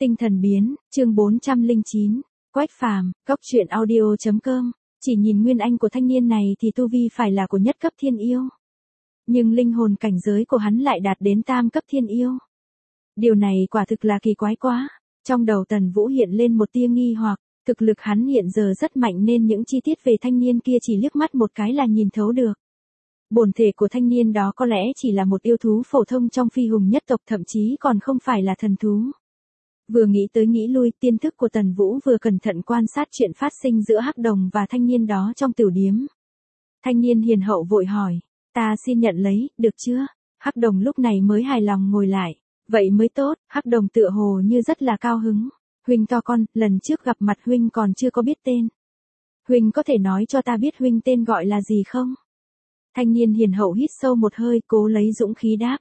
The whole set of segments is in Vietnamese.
Tinh thần biến, chương 409, Quách Phàm, Cốc truyện audio.com. Chỉ nhìn nguyên anh của thanh niên này thì tu vi phải là của nhất cấp thiên yêu. Nhưng linh hồn cảnh giới của hắn lại đạt đến tam cấp thiên yêu. Điều này quả thực là kỳ quái quá. Trong đầu Tần Vũ hiện lên một tia nghi hoặc, thực lực hắn hiện giờ rất mạnh nên những chi tiết về thanh niên kia chỉ liếc mắt một cái là nhìn thấu được. Bổn thể của thanh niên đó có lẽ chỉ là một yêu thú phổ thông trong phi hùng nhất tộc, thậm chí còn không phải là thần thú. Vừa nghĩ tới nghĩ lui, tiên thức của Tần Vũ vừa cẩn thận quan sát chuyện phát sinh giữa Hắc Đồng và thanh niên đó trong tiểu điếm. Thanh niên hiền hậu vội hỏi, ta xin nhận lấy, được chưa? Hắc Đồng lúc này mới hài lòng ngồi lại, vậy mới tốt. Hắc Đồng tựa hồ như rất là cao hứng. Huynh to con, lần trước gặp mặt huynh còn chưa có biết tên. Huynh có thể nói cho ta biết huynh tên gọi là gì không? Thanh niên hiền hậu hít sâu một hơi, cố lấy dũng khí đáp.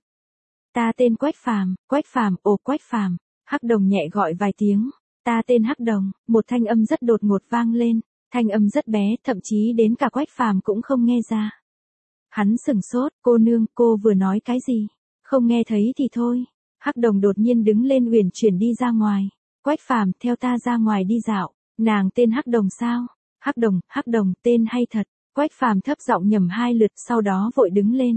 Ta tên Quách Phàm. Quách Phàm, ồ Quách Phàm. Hắc Đồng nhẹ gọi vài tiếng. Ta tên Hắc Đồng. Một thanh âm rất đột ngột vang lên. Thanh âm rất bé, thậm chí đến cả Quách Phàm cũng không nghe ra. Hắn sửng sốt, cô nương, cô vừa nói cái gì? Không nghe thấy thì thôi. Hắc Đồng đột nhiên đứng lên uyển chuyển đi ra ngoài. Quách Phàm, theo ta ra ngoài đi dạo. Nàng tên Hắc Đồng sao? Hắc Đồng, tên hay thật. Quách Phàm thấp giọng nhẩm 2 lượt, sau đó vội đứng lên.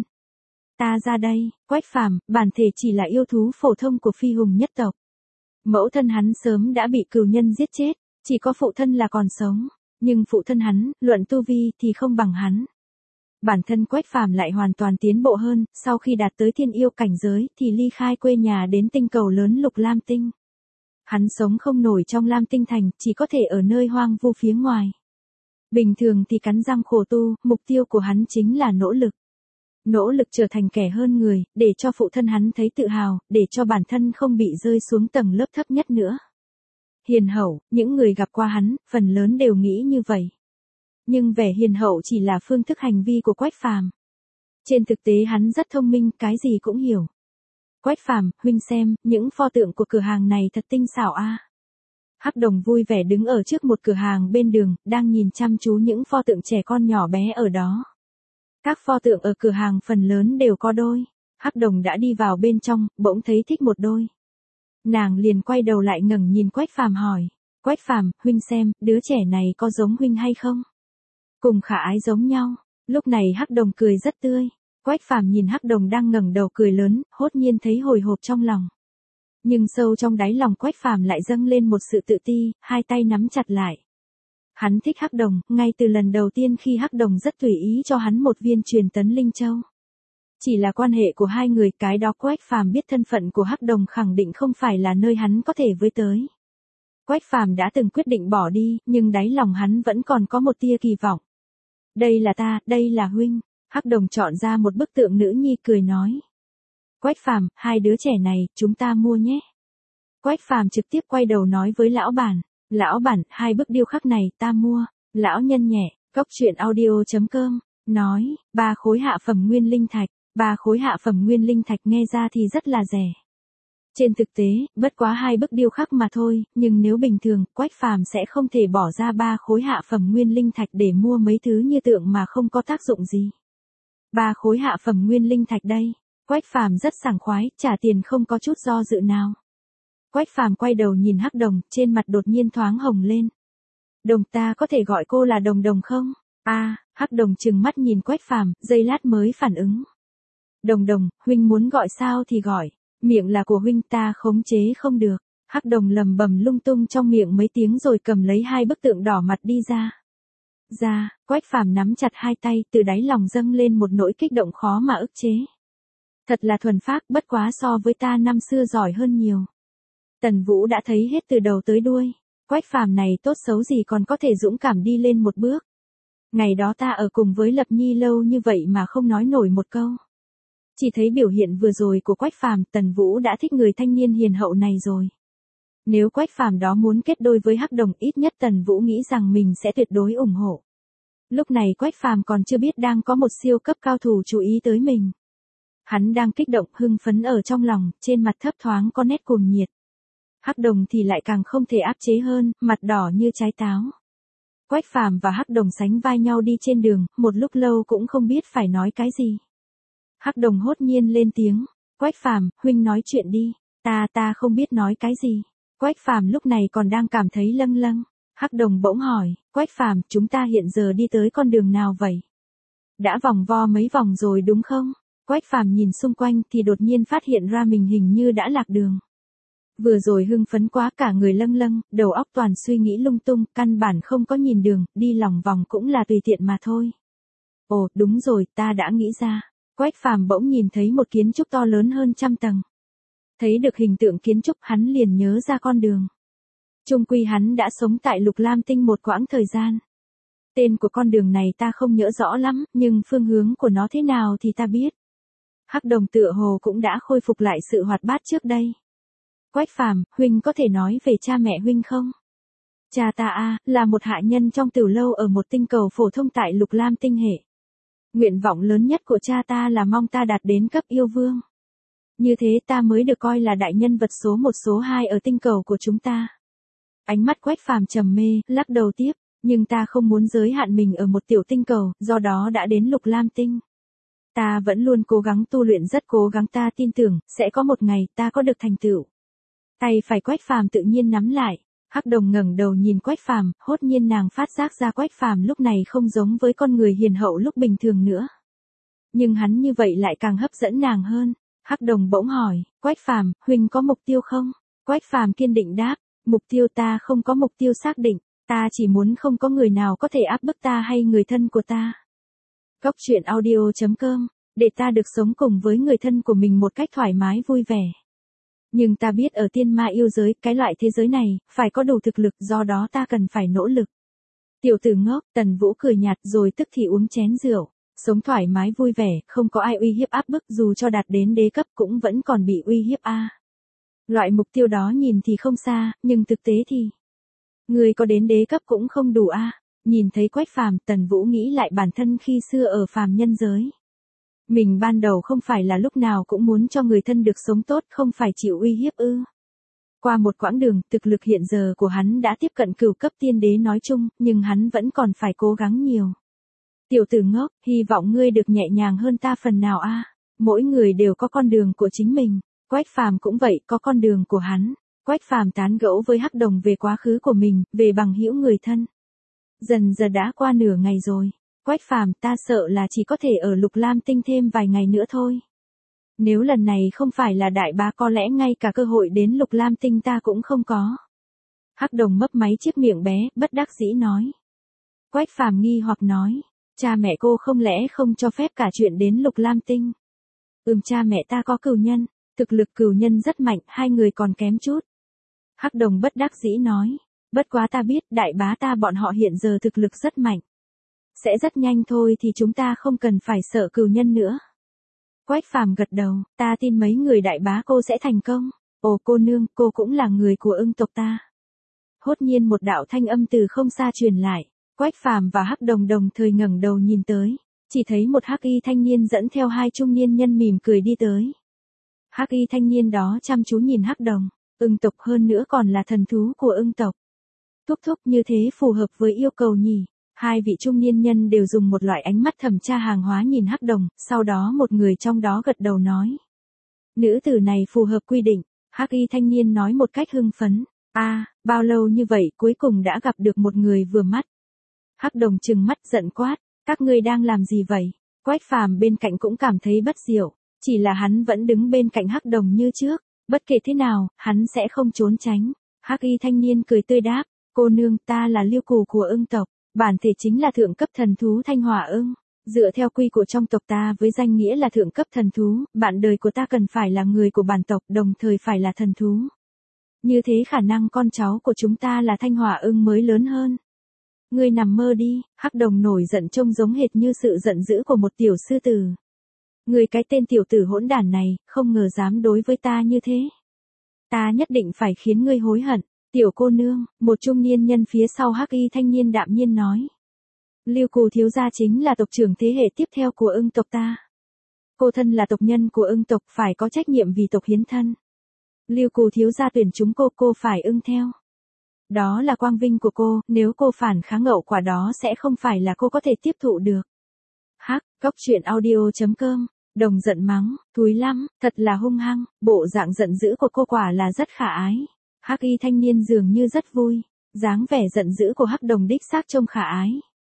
Ta ra đây. Quách Phàm, bản thể chỉ là yêu thú phổ thông của phi hùng nhất tộc. Mẫu thân hắn sớm đã bị cừu nhân giết chết, chỉ có phụ thân là còn sống, nhưng phụ thân hắn, luận tu vi thì không bằng hắn. Bản thân Quách Phàm lại hoàn toàn tiến bộ hơn, sau khi đạt tới thiên yêu cảnh giới thì ly khai quê nhà đến tinh cầu lớn Lục Lam Tinh. Hắn sống không nổi trong Lam Tinh thành, chỉ có thể ở nơi hoang vu phía ngoài. Bình thường thì cắn răng khổ tu, mục tiêu của hắn chính là nỗ lực. Nỗ lực trở thành kẻ hơn người, để cho phụ thân hắn thấy tự hào, để cho bản thân không bị rơi xuống tầng lớp thấp nhất nữa. Hiền hậu, những người gặp qua hắn, phần lớn đều nghĩ như vậy. Nhưng vẻ hiền hậu chỉ là phương thức hành vi của Quách Phàm. Trên thực tế hắn rất thông minh, cái gì cũng hiểu. Quách Phàm, huynh xem, những pho tượng của cửa hàng này thật tinh xảo a. Hắc Đồng vui vẻ đứng ở trước một cửa hàng bên đường, đang nhìn chăm chú những pho tượng trẻ con nhỏ bé ở đó. Các pho tượng ở cửa hàng phần lớn đều có đôi. Hắc Đồng đã đi vào bên trong, bỗng thấy thích một đôi. Nàng liền quay đầu lại ngẩng nhìn Quách Phàm hỏi. Quách Phàm, huynh xem, đứa trẻ này có giống huynh hay không? Cùng khả ái giống nhau. Lúc này Hắc Đồng cười rất tươi. Quách Phàm nhìn Hắc Đồng đang ngẩng đầu cười lớn, hốt nhiên thấy hồi hộp trong lòng. Nhưng sâu trong đáy lòng Quách Phàm lại dâng lên một sự tự ti, hai tay nắm chặt lại. Hắn thích Hắc Đồng, ngay từ lần đầu tiên khi Hắc Đồng rất tùy ý cho hắn một viên truyền tấn linh châu. Chỉ là quan hệ của hai người, cái đó Quách Phàm biết thân phận của Hắc Đồng khẳng định không phải là nơi hắn có thể với tới. Quách Phàm đã từng quyết định bỏ đi, nhưng đáy lòng hắn vẫn còn có một tia kỳ vọng. Đây là ta, đây là huynh. Hắc Đồng chọn ra một bức tượng nữ nhi cười nói. Quách Phàm, 2 đứa trẻ này, chúng ta mua nhé. Quách Phàm trực tiếp quay đầu nói với lão bản. Lão bản, 2 bức điêu khắc này ta mua. Lão nhân nhẹ, Cốc truyện audio.com, nói, 3 khối hạ phẩm nguyên linh thạch. 3 khối hạ phẩm nguyên linh thạch nghe ra thì rất là rẻ. Trên thực tế, bất quá 2 bức điêu khắc mà thôi, nhưng nếu bình thường, Quách Phàm sẽ không thể bỏ ra 3 khối hạ phẩm nguyên linh thạch để mua mấy thứ như tượng mà không có tác dụng gì. 3 khối hạ phẩm nguyên linh thạch đây. Quách Phàm rất sảng khoái, trả tiền không có chút do dự nào. Quách Phàm quay đầu nhìn Hắc Đồng, trên mặt đột nhiên thoáng hồng lên. Đồng, ta có thể gọi cô là Đồng Đồng không? Hắc Đồng trừng mắt nhìn Quách Phàm, giây lát mới phản ứng. Đồng Đồng, huynh muốn gọi sao thì gọi, miệng là của huynh, ta khống chế không được. Hắc Đồng lầm bầm lung tung trong miệng mấy tiếng rồi cầm lấy 2 bức tượng đỏ mặt đi ra. Quách Phàm nắm chặt 2 tay, từ đáy lòng dâng lên một nỗi kích động khó mà ức chế. Thật là thuần phác, bất quá so với ta năm xưa giỏi hơn nhiều. Tần Vũ đã thấy hết từ đầu tới đuôi. Quách Phàm này tốt xấu gì còn có thể dũng cảm đi lên một bước. Ngày đó ta ở cùng với Lập Nhi lâu như vậy mà không nói nổi một câu. Chỉ thấy biểu hiện vừa rồi của Quách Phàm, Tần Vũ đã thích người thanh niên hiền hậu này rồi. Nếu Quách Phàm đó muốn kết đôi với Hắc Đồng, ít nhất Tần Vũ nghĩ rằng mình sẽ tuyệt đối ủng hộ. Lúc này Quách Phàm còn chưa biết đang có một siêu cấp cao thủ chú ý tới mình. Hắn đang kích động hưng phấn ở trong lòng, trên mặt thấp thoáng có nét cuồng nhiệt. Hắc Đồng thì lại càng không thể áp chế hơn, mặt đỏ như trái táo. Quách Phàm và Hắc Đồng sánh vai nhau đi trên đường, một lúc lâu cũng không biết phải nói cái gì. Hắc Đồng hốt nhiên lên tiếng. Quách Phàm, huynh nói chuyện đi. Ta không biết nói cái gì. Quách Phàm lúc này còn đang cảm thấy lâng lâng. Hắc Đồng bỗng hỏi, Quách Phàm, chúng ta hiện giờ đi tới con đường nào vậy? Đã vòng vo mấy vòng rồi đúng không? Quách Phàm nhìn xung quanh thì đột nhiên phát hiện ra mình hình như đã lạc đường. Vừa rồi hưng phấn quá cả người lâng lâng, đầu óc toàn suy nghĩ lung tung, căn bản không có nhìn đường, đi lòng vòng cũng là tùy tiện mà thôi. Ồ, đúng rồi, ta đã nghĩ ra. Quách Phàm bỗng nhìn thấy một kiến trúc to lớn hơn 100 tầng. Thấy được hình tượng kiến trúc hắn liền nhớ ra con đường. Chung quy hắn đã sống tại Lục Lam Tinh một quãng thời gian. Tên của con đường này ta không nhớ rõ lắm, nhưng phương hướng của nó thế nào thì ta biết. Hắc Đồng tựa hồ cũng đã khôi phục lại sự hoạt bát trước đây. Quách Phàm, huynh có thể nói về cha mẹ huynh không? Cha ta là một hạ nhân trong tiểu lâu ở một tinh cầu phổ thông tại Lục Lam Tinh hệ. Nguyện vọng lớn nhất của cha ta là mong ta đạt đến cấp yêu vương. Như thế ta mới được coi là đại nhân vật số 1 số 2 ở tinh cầu của chúng ta. Ánh mắt Quách Phàm trầm mê, lắc đầu tiếp, nhưng ta không muốn giới hạn mình ở một tiểu tinh cầu, do đó đã đến Lục Lam Tinh. Ta vẫn luôn cố gắng tu luyện, rất cố gắng, ta tin tưởng sẽ có một ngày ta có được thành tựu. Tay phải Quách Phàm tự nhiên nắm lại. Hắc Đồng ngẩng đầu nhìn Quách Phàm, hốt nhiên nàng phát giác ra Quách Phàm lúc này không giống với con người hiền hậu lúc bình thường nữa. Nhưng hắn như vậy lại càng hấp dẫn nàng hơn. Hắc Đồng bỗng hỏi, Quách Phàm, huynh có mục tiêu không? Quách Phàm kiên định đáp, mục tiêu ta không có mục tiêu xác định, ta chỉ muốn không có người nào có thể áp bức ta hay người thân của ta. Góc truyện audio.com, để ta được sống cùng với người thân của mình một cách thoải mái vui vẻ. Nhưng ta biết ở tiên ma yêu giới, cái loại thế giới này, phải có đủ thực lực, do đó ta cần phải nỗ lực. Tiểu tử ngốc, Tần Vũ cười nhạt rồi tức thì uống chén rượu. Sống thoải mái vui vẻ, không có ai uy hiếp áp bức, dù cho đạt đến đế cấp cũng vẫn còn bị uy hiếp Loại mục tiêu đó nhìn thì không xa, nhưng thực tế thì... Người có đến đế cấp cũng không đủ Nhìn thấy Quách Phàm, Tần Vũ nghĩ lại bản thân khi xưa ở phàm nhân giới. Mình ban đầu không phải là lúc nào cũng muốn cho người thân được sống tốt, không phải chịu uy hiếp Qua một quãng đường, thực lực hiện giờ của hắn đã tiếp cận cửu cấp tiên đế nói chung, nhưng hắn vẫn còn phải cố gắng nhiều. Tiểu tử ngốc, hy vọng ngươi được nhẹ nhàng hơn ta phần nào Mỗi người đều có con đường của chính mình. Quách Phàm cũng vậy, có con đường của hắn. Quách Phàm tán gẫu với Hắc Đồng về quá khứ của mình, về bằng hữu người thân. Dần dần đã qua nửa ngày rồi. Quách Phàm, ta sợ là chỉ có thể ở Lục Lam Tinh thêm vài ngày nữa thôi. Nếu lần này không phải là đại bá, có lẽ ngay cả cơ hội đến Lục Lam Tinh ta cũng không có. Hắc Đồng mấp máy chiếc miệng bé, bất đắc dĩ nói. Quách Phàm nghi hoặc nói, cha mẹ cô không lẽ không cho phép cả chuyện đến Lục Lam Tinh? Cha mẹ ta có cửu nhân, thực lực cửu nhân rất mạnh, hai người còn kém chút. Hắc Đồng bất đắc dĩ nói, bất quá ta biết đại bá ta bọn họ hiện giờ thực lực rất mạnh. Sẽ rất nhanh thôi thì chúng ta không cần phải sợ cửu nhân nữa. Quách Phàm gật đầu, ta tin mấy người đại bá cô sẽ thành công. Ồ cô nương, cô cũng là người của Ưng tộc ta. Hốt nhiên một đạo thanh âm từ không xa truyền lại. Quách Phàm và Hắc Đồng đồng thời ngẩng đầu nhìn tới, chỉ thấy một hắc y thanh niên dẫn theo hai trung niên nhân mỉm cười đi tới. Hắc y thanh niên đó chăm chú nhìn Hắc Đồng, Ưng tộc hơn nữa còn là thần thú của Ưng tộc. Thúc thúc, như thế phù hợp với yêu cầu nhỉ? Hai vị trung niên nhân đều dùng một loại ánh mắt thẩm tra hàng hóa nhìn Hắc Đồng, sau đó một người trong đó gật đầu nói. Nữ tử này phù hợp quy định, hắc y thanh niên nói một cách hưng phấn. Bao lâu như vậy cuối cùng đã gặp được một người vừa mắt. Hắc Đồng trừng mắt giận quát, các ngươi đang làm gì vậy? Quách Phàm bên cạnh cũng cảm thấy bất diệu, chỉ là hắn vẫn đứng bên cạnh Hắc Đồng như trước, bất kể thế nào, hắn sẽ không trốn tránh. Hắc y thanh niên cười tươi đáp, cô nương, ta là Liêu Cù của Ưng tộc, bản thể chính là thượng cấp thần thú Thanh Hỏa Ưng. Dựa theo quy của trong tộc ta với danh nghĩa là thượng cấp thần thú, bạn đời của ta cần phải là người của bản tộc, đồng thời phải là thần thú. Như thế khả năng con cháu của chúng ta là Thanh Hỏa Ưng mới lớn hơn. Ngươi nằm mơ đi, Hắc Đồng nổi giận trông giống hệt như sự giận dữ của một tiểu sư tử. Ngươi cái tên tiểu tử hỗn đản này, không ngờ dám đối với ta như thế. Ta nhất định phải khiến ngươi hối hận. Tiểu cô nương, một trung niên nhân phía sau hắc y thanh niên đạm nhiên nói. Liêu Cù thiếu gia chính là tộc trưởng thế hệ tiếp theo của Ưng tộc ta. Cô thân là tộc nhân của Ưng tộc, phải có trách nhiệm vì tộc hiến thân. Liêu Cù thiếu gia tuyển chúng cô phải ưng theo. Đó là quang vinh của cô, nếu cô phản kháng hậu quả đó sẽ không phải là cô có thể tiếp thụ được. Góc truyện audio.com, Đồng giận mắng, thúi lắm, thật là hung hăng, bộ dạng giận dữ của cô quả là rất khả ái. Hắc y thanh niên dường như rất vui, dáng vẻ giận dữ của Hắc Đồng đích xác trông khả ái.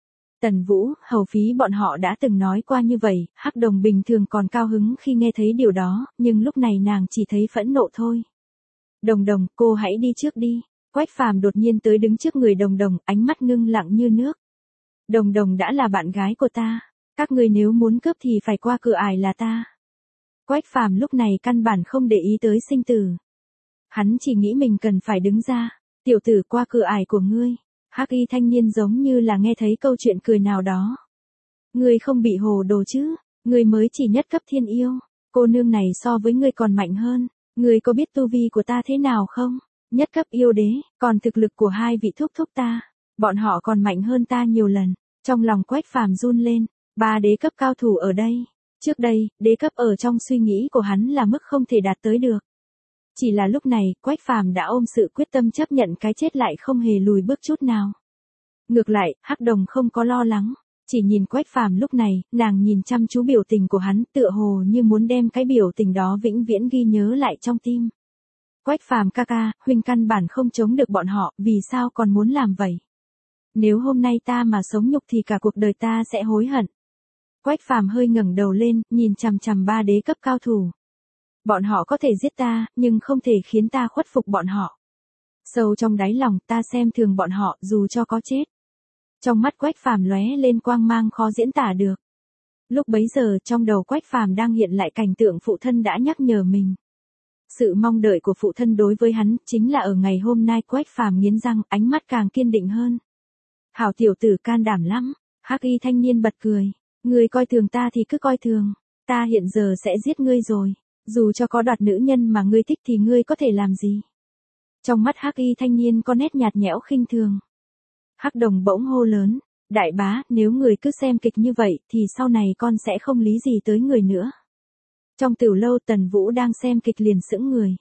Tần Vũ, Hầu Phí bọn họ đã từng nói qua như vậy, Hắc Đồng bình thường còn cao hứng khi nghe thấy điều đó, nhưng lúc này nàng chỉ thấy phẫn nộ thôi. Đồng Đồng, cô hãy đi trước đi. Quách Phàm đột nhiên tới đứng trước người Đồng Đồng, ánh mắt ngưng lặng như nước. Đồng Đồng đã là bạn gái của ta, các ngươi nếu muốn cướp thì phải qua cửa ải là ta. Quách Phàm lúc này căn bản không để ý tới sinh tử. Hắn chỉ nghĩ mình cần phải đứng ra, tiểu tử qua cửa ải của ngươi. Hắc y thanh niên giống như là nghe thấy câu chuyện cười nào đó. Ngươi không bị hồ đồ chứ, ngươi mới chỉ nhất cấp thiên yêu, cô nương này so với ngươi còn mạnh hơn, ngươi có biết tu vi của ta thế nào không? Nhất cấp yêu đế, còn thực lực của hai vị thúc thúc ta, bọn họ còn mạnh hơn ta nhiều lần. Trong lòng Quách Phàm run lên, 3 đế cấp cao thủ ở đây. Trước đây, đế cấp ở trong suy nghĩ của hắn là mức không thể đạt tới được. Chỉ là lúc này, Quách Phàm đã ôm sự quyết tâm chấp nhận cái chết lại không hề lùi bước chút nào. Ngược lại, Hắc Đồng không có lo lắng, chỉ nhìn Quách Phàm lúc này, nàng nhìn chăm chú biểu tình của hắn, tựa hồ như muốn đem cái biểu tình đó vĩnh viễn ghi nhớ lại trong tim. Quách Phàm ca ca, huynh căn bản không chống được bọn họ, vì sao còn muốn làm vậy? Nếu hôm nay ta mà sống nhục thì cả cuộc đời ta sẽ hối hận. Quách Phàm hơi ngẩng đầu lên, nhìn chằm chằm 3 đế cấp cao thủ. Bọn họ có thể giết ta, nhưng không thể khiến ta khuất phục bọn họ. Sâu trong đáy lòng ta xem thường bọn họ dù cho có chết. Trong mắt Quách Phàm lóe lên quang mang khó diễn tả được. Lúc bấy giờ trong đầu Quách Phàm đang hiện lại cảnh tượng phụ thân đã nhắc nhở mình. Sự mong đợi của phụ thân đối với hắn chính là ở ngày hôm nay. Quách Phàm nghiến răng, ánh mắt càng kiên định hơn. Hảo tiểu tử can đảm lắm. Hắc y thanh niên bật cười. Ngươi coi thường ta thì cứ coi thường. Ta hiện giờ sẽ giết ngươi rồi. Dù cho có đoạt nữ nhân mà ngươi thích thì ngươi có thể làm gì? Trong mắt Hắc y thanh niên có nét nhạt nhẽo khinh thường. Hắc Đồng bỗng hô lớn. Đại bá, nếu người cứ xem kịch như vậy thì sau này con sẽ không lý gì tới người nữa. Trong tiểu lâu Tần Vũ đang xem kịch liền sững người.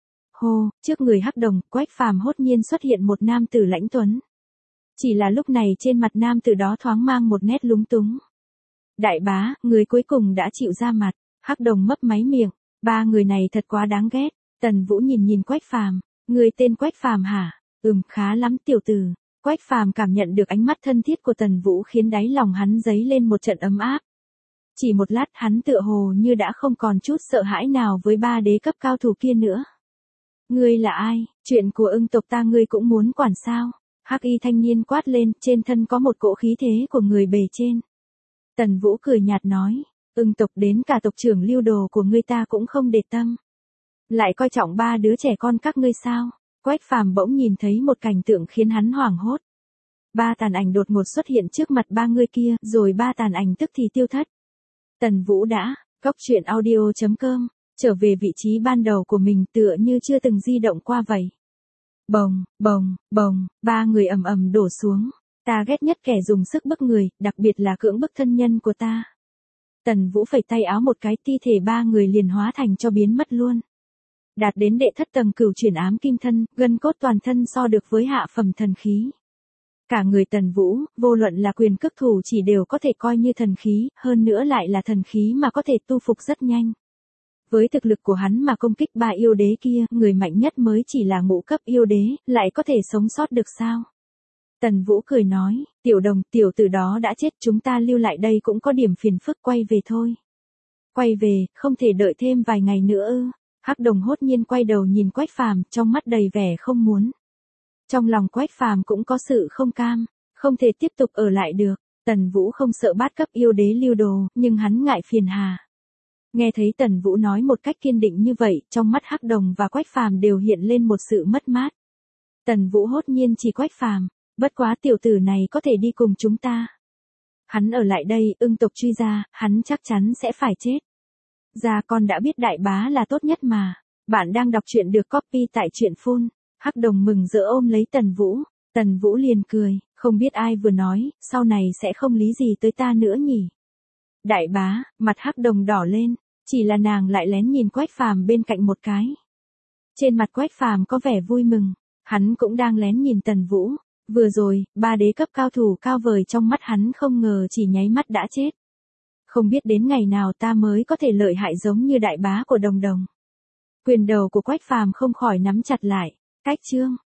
Hô, trước người Hắc Đồng, Quách Phàm hốt nhiên xuất hiện một nam tử lãnh tuấn. Chỉ là lúc này trên mặt nam tử đó thoáng mang một nét lúng túng. Đại bá, người cuối cùng đã chịu ra mặt. Hắc Đồng mấp máy miệng. 3 người này thật quá đáng ghét. Tần Vũ nhìn Quách Phàm. Người tên Quách Phàm hả? Khá lắm tiểu tử. Quách Phàm cảm nhận được ánh mắt thân thiết của Tần Vũ khiến đáy lòng hắn dấy lên một trận ấm áp. Chỉ một lát hắn tựa hồ như đã không còn chút sợ hãi nào với 3 đế cấp cao thủ kia nữa. Ngươi là ai? Chuyện của Ưng tộc ta ngươi cũng muốn quản sao? Hắc y thanh niên quát lên, trên thân có một cỗ khí thế của người bề trên. Tần Vũ cười nhạt nói, Ưng tộc đến cả tộc trưởng Lưu Đồ của ngươi ta cũng không để tâm. Lại coi trọng 3 đứa trẻ con các ngươi sao? Quách Phàm bỗng nhìn thấy một cảnh tượng khiến hắn hoảng hốt. 3 tàn ảnh đột ngột xuất hiện trước mặt 3 người kia, rồi 3 tàn ảnh tức thì tiêu thất. Tần Vũ đã, goctruyện.audio.com, trở về vị trí ban đầu của mình tựa như chưa từng di động qua vậy. Bồng, bồng, bồng, 3 người ầm ầm đổ xuống. Ta ghét nhất kẻ dùng sức bức người, đặc biệt là cưỡng bức thân nhân của ta. Tần Vũ phẩy tay áo một cái, thi thể 3 người liền hóa thành cho biến mất luôn. Đạt đến đệ thất tầng cửu chuyển ám kim thân, gân cốt toàn thân so được với hạ phẩm thần khí. Cả người Tần Vũ, vô luận là quyền cước thủ chỉ đều có thể coi như thần khí, hơn nữa lại là thần khí mà có thể tu phục rất nhanh. Với thực lực của hắn mà công kích 3 yêu đế kia, người mạnh nhất mới chỉ là ngũ cấp yêu đế, lại có thể sống sót được sao? Tần Vũ cười nói, Tiểu Đồng, tiểu tử đó đã chết, chúng ta lưu lại đây cũng có điểm phiền phức, quay về thôi. Quay về, không thể đợi thêm vài ngày nữa ư? Hắc Đồng hốt nhiên quay đầu nhìn Quách Phàm, trong mắt đầy vẻ không muốn. Trong lòng Quách Phàm cũng có sự không cam, không thể tiếp tục ở lại được. Tần Vũ không sợ bát cấp yêu đế Lưu Đồ, nhưng hắn ngại phiền hà. Nghe thấy Tần Vũ nói một cách kiên định như vậy, trong mắt Hắc Đồng và Quách Phàm đều hiện lên một sự mất mát. Tần Vũ hốt nhiên chỉ Quách Phàm, bất quá tiểu tử này có thể đi cùng chúng ta. Hắn ở lại đây, Ưng tộc truy ra, hắn chắc chắn sẽ phải chết. Dạ con đã biết đại bá là tốt nhất mà. Bạn đang đọc truyện được copy tại truyện Phun. Hắc Đồng mừng rỡ ôm lấy Tần Vũ. Tần Vũ liền cười, không biết ai vừa nói, sau này sẽ không lý gì tới ta nữa nhỉ. Đại bá, mặt Hắc Đồng đỏ lên, chỉ là nàng lại lén nhìn Quách Phàm bên cạnh một cái. Trên mặt Quách Phàm có vẻ vui mừng, hắn cũng đang lén nhìn Tần Vũ. Vừa rồi, 3 đế cấp cao thủ cao vời trong mắt hắn không ngờ chỉ nháy mắt đã chết. Không biết đến ngày nào ta mới có thể lợi hại giống như đại bá của Đồng Đồng. Quyền đầu của Quách Phàm không khỏi nắm chặt lại. Cách chương